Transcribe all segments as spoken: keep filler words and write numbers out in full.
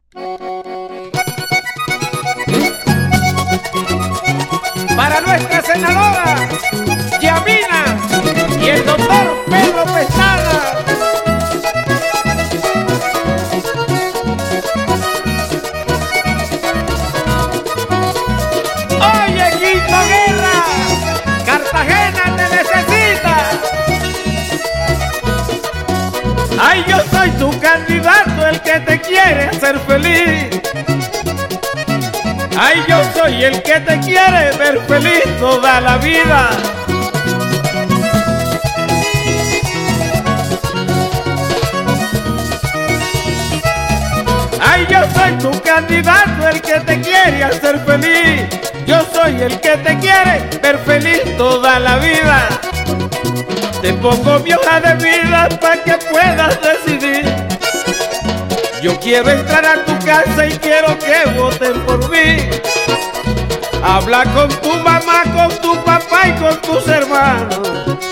Para nuestra senadora Yamina y el doctor Pedro Pesada. Oye, Quinto Guerra, Cartagena te necesita. Ay, yo soy tu candidato, el que te quiere hacer feliz. Ay, yo soy el que te quiere ver feliz toda la vida. Ay, yo soy tu candidato, el que te quiere hacer feliz. Yo soy el que te quiere ver feliz toda la vida. Te pongo mi hoja de vida para que puedas decidir. Yo quiero entrar a tu casa y quiero que voten por mí. Habla con tu mamá, con tu papá y con tus hermanos.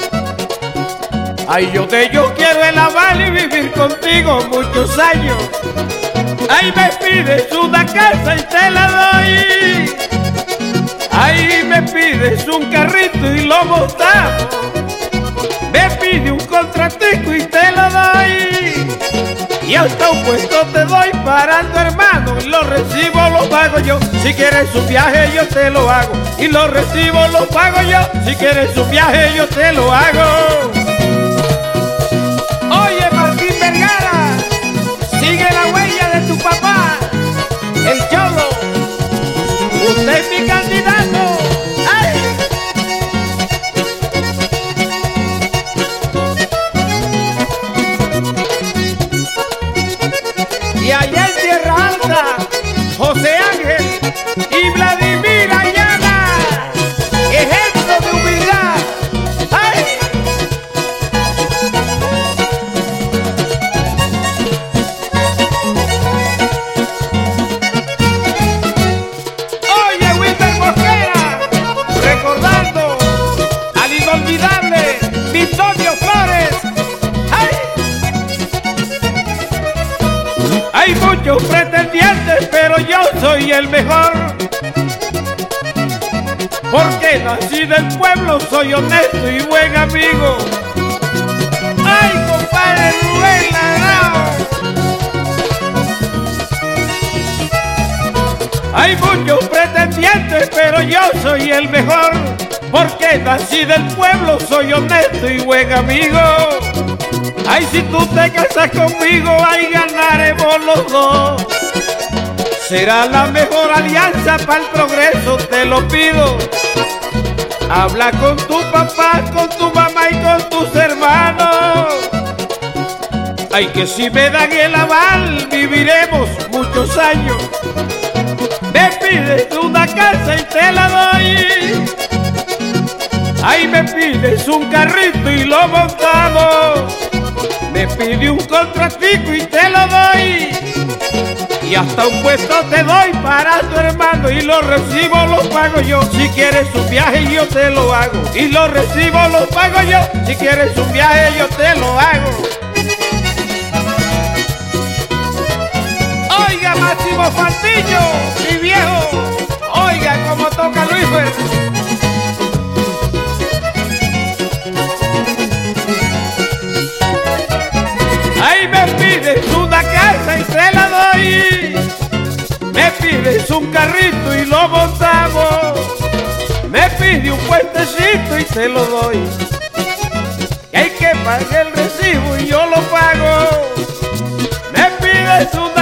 Ay, yo de ellos quiero el aval y vivir contigo muchos años. Ay, me pides una casa y te la doy. Ay, me pides un carrito y lo montamos. Me pide un contratico y te lo doy. Y hasta un puesto te doy para tu hermano. Y lo recibo, lo pago yo. Si quieres un viaje yo te lo hago. Y lo recibo, lo pago yo. Si quieres un viaje yo te lo hago. Oye, Martín Vergara, sigue la huella de tu papá, el Cholo. Usted es mi candidato. ¡Ay! Y allá en Tierra Alta, José Ángel y Vladimir Ayala, ejemplo de humildad. ¡Ay! Oye, Wilmer Mosquera, recordando al inolvidable Victorio Flores. Hay muchos pretendientes, pero yo soy el mejor. Porque nací del pueblo, soy honesto y buen amigo. Ay, compadre Rubén Ladrao. Hay muchos pretendientes, pero yo soy el mejor. Porque nací del pueblo, soy honesto y buen amigo. Ay, si tú te casas conmigo, ahí ganaremos los dos. Será la mejor alianza para el progreso, te lo pido. Habla con tu papá, con tu mamá y con tus hermanos. Ay, que si me dan el aval, viviremos muchos años. Me pides una casa y te la doy. Ay, me pides un carrito y lo montamos. Me pide un contratico y te lo doy. Y hasta un puesto te doy para tu hermano. Y lo recibo, lo pago yo. Si quieres un viaje yo te lo hago. Y lo recibo, lo pago yo. Si quieres un viaje yo te lo hago. Oiga, Máximo Fantillo, mi viejo. Oiga cómo toca Luis Fer. Ay, me pides una casa y te la doy. Me pides un carrito y lo montamos. Me pide un puentecito y te lo doy. Y hay que pagar el recibo y yo lo pago. Me pides una